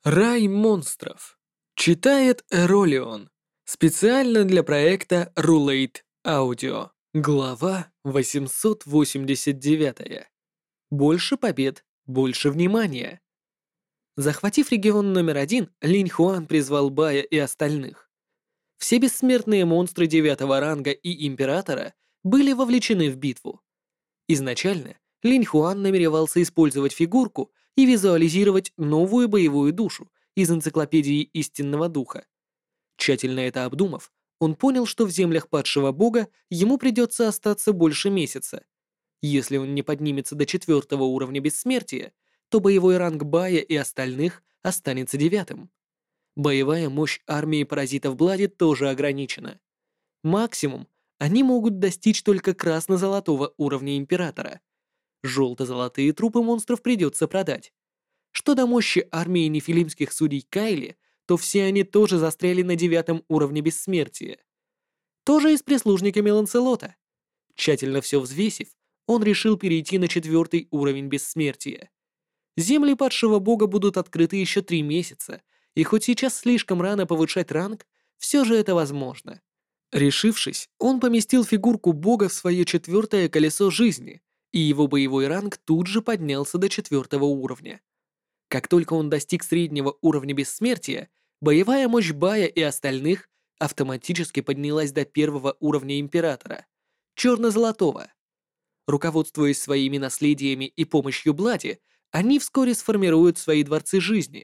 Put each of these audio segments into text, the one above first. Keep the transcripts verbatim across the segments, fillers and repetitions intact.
Рай монстров. Читает Эролион. Специально для проекта Рулейт Аудио. Глава восемьсот восемьдесят девять. Больше побед, больше внимания. Захватив регион номер один, Линь Хуан призвал Бая и остальных. Все бессмертные монстры девятого ранга и Императора были вовлечены в битву. Изначально Линь Хуан намеревался использовать фигурку и визуализировать новую боевую душу из энциклопедии истинного духа. Тщательно это обдумав, он понял, что в землях падшего бога ему придется остаться больше месяца. Если он не поднимется до четвертого уровня бессмертия, то боевой ранг Бая и остальных останется девятым. Боевая мощь армии паразитов Блади тоже ограничена. Максимум они могут достичь только красно-золотого уровня Императора. Желто-золотые трупы монстров придется продать. Что до мощи армии нефилимских судей Кайли, то все они тоже застряли на девятом уровне бессмертия. Тоже и с прислужниками Ланселота. Тщательно все взвесив, он решил перейти на четвертый уровень бессмертия. Земли падшего бога будут открыты еще три месяца, и хоть сейчас слишком рано повышать ранг, все же это возможно. Решившись, он поместил фигурку бога в свое четвертое колесо жизни, и его боевой ранг тут же поднялся до четвертого уровня. Как только он достиг среднего уровня бессмертия, боевая мощь Бая и остальных автоматически поднялась до первого уровня Императора, черно-золотого. Руководствуясь своими наследиями и помощью Блади, они вскоре сформируют свои дворцы жизни.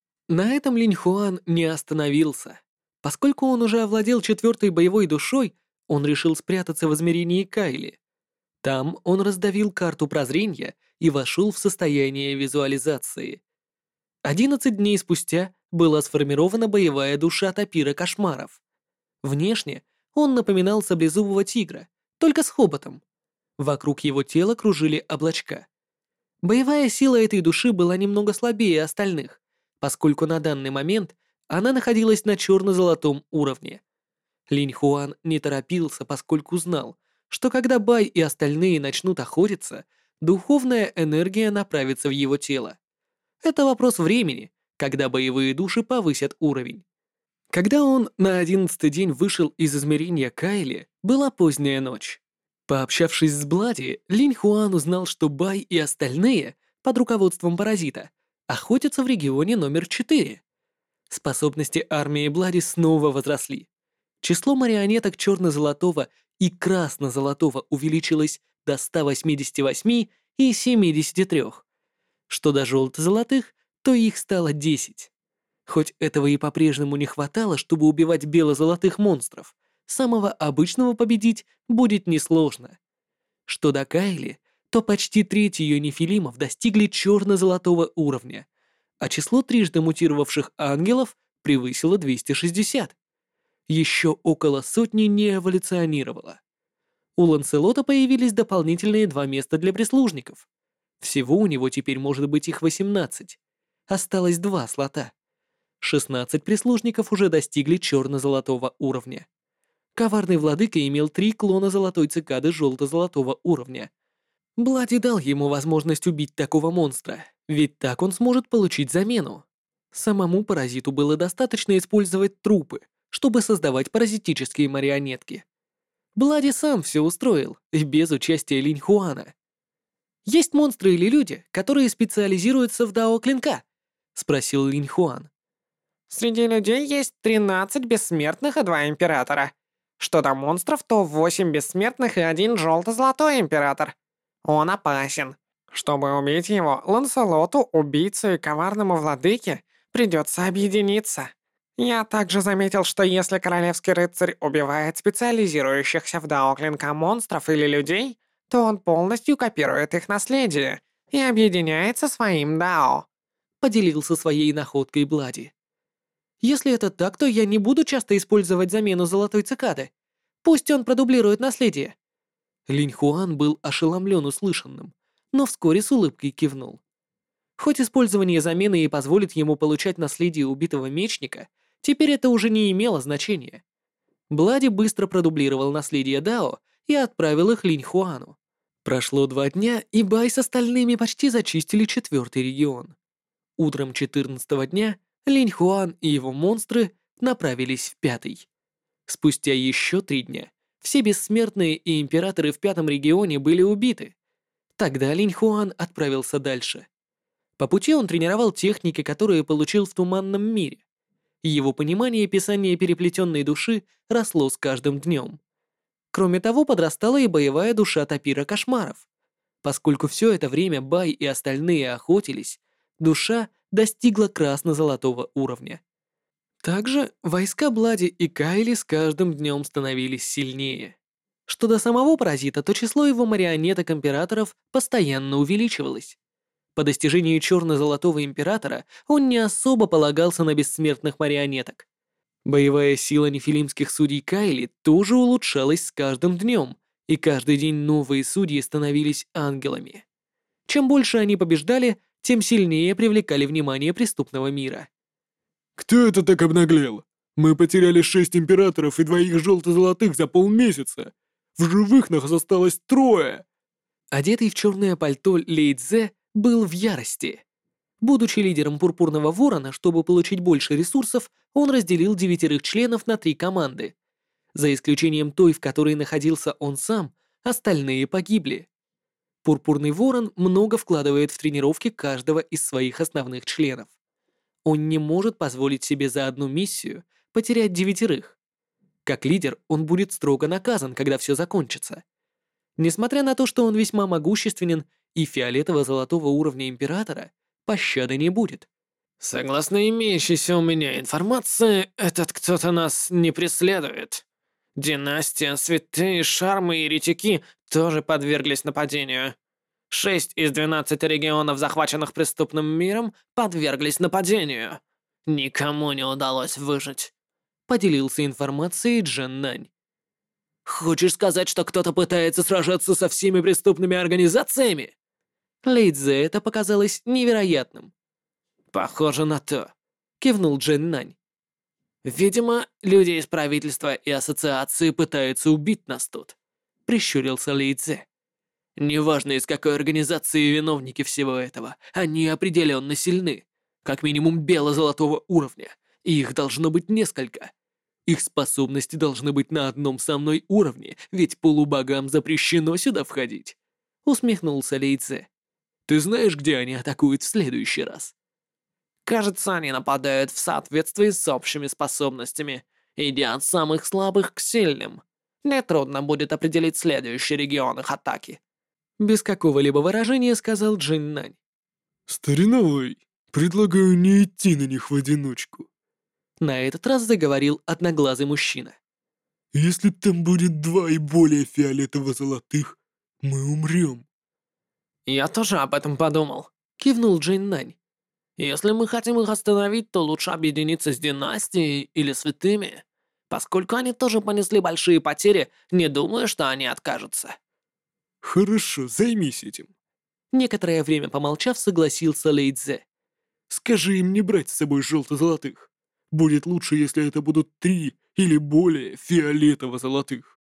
На этом Линь Хуан не остановился. Поскольку он уже овладел четвертой боевой душой, он решил спрятаться в измерении Кайли. Там он раздавил карту прозрения и вошел в состояние визуализации. Одиннадцать дней спустя была сформирована боевая душа Тапира Кошмаров. Внешне он напоминал саблезубого тигра, только с хоботом. Вокруг его тела кружили облачка. Боевая сила этой души была немного слабее остальных, поскольку на данный момент она находилась на черно-золотом уровне. Линь Хуан не торопился, поскольку знал, что когда Бай и остальные начнут охотиться, духовная энергия направится в его тело. Это вопрос времени, когда боевые души повысят уровень. Когда он на одиннадцатый день вышел из измерения Кайли, была поздняя ночь. Пообщавшись с Блади, Линь Хуан узнал, что Бай и остальные, под руководством паразита, охотятся в регионе номер четыре. Способности армии Блади снова возросли. Число марионеток черно-золотого и красно-золотого увеличилось до ста восьмидесяти восьми и семидесяти трёх. Что до желто-золотых, то их стало десять. Хоть этого и по-прежнему не хватало, чтобы убивать бело-золотых монстров, самого обычного победить будет несложно. Что до Кайли, то почти треть ее нефилимов достигли черно-золотого уровня, а число трижды мутировавших ангелов превысило двести шестьдесят. Еще около сотни не эволюционировало. У Ланселота появились дополнительные два места для прислужников. Всего у него теперь может быть их восемнадцать. Осталось два слота. шестнадцать прислужников уже достигли черно-золотого уровня. Коварный владыка имел три клона золотой цикады желто-золотого уровня. Блади дал ему возможность убить такого монстра, ведь так он сможет получить замену. Самому паразиту было достаточно использовать трупы, чтобы создавать паразитические марионетки. Блади сам все устроил, и без участия Линь Хуана. «Есть монстры или люди, которые специализируются в дао клинка?» — спросил Линь Хуан. Среди людей есть тринадцать бессмертных и два императора. Что до монстров, то восемь бессмертных и один желто-золотой император. Он опасен. Чтобы убить его, Ланселоту, убийцу и коварному владыке придется объединиться. Я также заметил, что если королевский рыцарь убивает специализирующихся в дао клинка монстров или людей, то он полностью копирует их наследие и объединяется своим дао. Поделился своей находкой Блади. «Если это так, то я не буду часто использовать замену золотой цикады. Пусть он продублирует наследие». Линь Хуан был ошеломлен услышанным, но вскоре с улыбкой кивнул. Хоть использование замены и позволит ему получать наследие убитого мечника, теперь это уже не имело значения. Блади быстро продублировал наследие Дао и отправил их Линь Хуану. Прошло два дня, и Бай с остальными почти зачистили четвертый регион. Утром четырнадцатого дня Линь Хуан и его монстры направились в пятый. Спустя еще три дня все бессмертные и императоры в пятом регионе были убиты. Тогда Линь Хуан отправился дальше. По пути он тренировал техники, которые получил в туманном мире. Его понимание писания переплетенной души росло с каждым днем. Кроме того, подрастала и боевая душа Тапира Кошмаров. Поскольку все это время Бай и остальные охотились, душа достигла красно-золотого уровня. Также войска Блади и Кайли с каждым днем становились сильнее. Что до самого паразита, то число его марионеток-императоров постоянно увеличивалось. По достижении черно-золотого императора он не особо полагался на бессмертных марионеток. Боевая сила нефилимских судей Кайли тоже улучшалась с каждым днем, и каждый день новые судьи становились ангелами. Чем больше они побеждали, тем сильнее привлекали внимание преступного мира. «Кто это так обнаглел? Мы потеряли шесть императоров и двоих желто-золотых за полмесяца. В живых нас осталось трое!» Одетый в черное пальто Лей Цзэ был в ярости. Будучи лидером Пурпурного Ворона, чтобы получить больше ресурсов, он разделил девятерых членов на три команды. За исключением той, в которой находился он сам, остальные погибли. Пурпурный Ворон много вкладывает в тренировки каждого из своих основных членов. Он не может позволить себе за одну миссию потерять девятерых. Как лидер, он будет строго наказан, когда все закончится. Несмотря на то, что он весьма могущественен и фиолетово-золотого уровня императора, пощады не будет. Согласно имеющейся у меня информации, этот кто-то нас не преследует. Династия, святые, шармы и еретики тоже подверглись нападению. Шесть из двенадцати регионов, захваченных преступным миром, подверглись нападению. Никому не удалось выжить. Поделился информацией Джен Нань. Хочешь сказать, что кто-то пытается сражаться со всеми преступными организациями? Лей Цзэ это показалось невероятным. Похоже на то. Кивнул Джен Нань. Видимо, люди из правительства и ассоциации пытаются убить нас тут. Прищурился Лей Цзэ. Неважно, из какой организации виновники всего этого, они определенно сильны. Как минимум бело-золотого уровня, и их должно быть несколько. Их способности должны быть на одном со мной уровне, ведь полубогам запрещено сюда входить. Усмехнулся Лей Цзэ. Ты знаешь, где они атакуют в следующий раз? Кажется, они нападают в соответствии с общими способностями, идя от самых слабых к сильным. Нетрудно будет определить следующий регион их атаки. Без какого-либо выражения сказал Джин Нань. «Стариновой, предлагаю не идти на них в одиночку. На этот раз заговорил одноглазый мужчина. Если там будет два и более фиолетово-золотых, мы умрем». «Я тоже об этом подумал», — кивнул Джин Нань. «Если мы хотим их остановить, то лучше объединиться с династией или святыми. Поскольку они тоже понесли большие потери, не думаю, что они откажутся». «Хорошо, займись этим». Некоторое время помолчав, согласился Лей Цзэ. «Скажи им не брать с собой желто-золотых. Будет лучше, если это будут три или более фиолетово-золотых».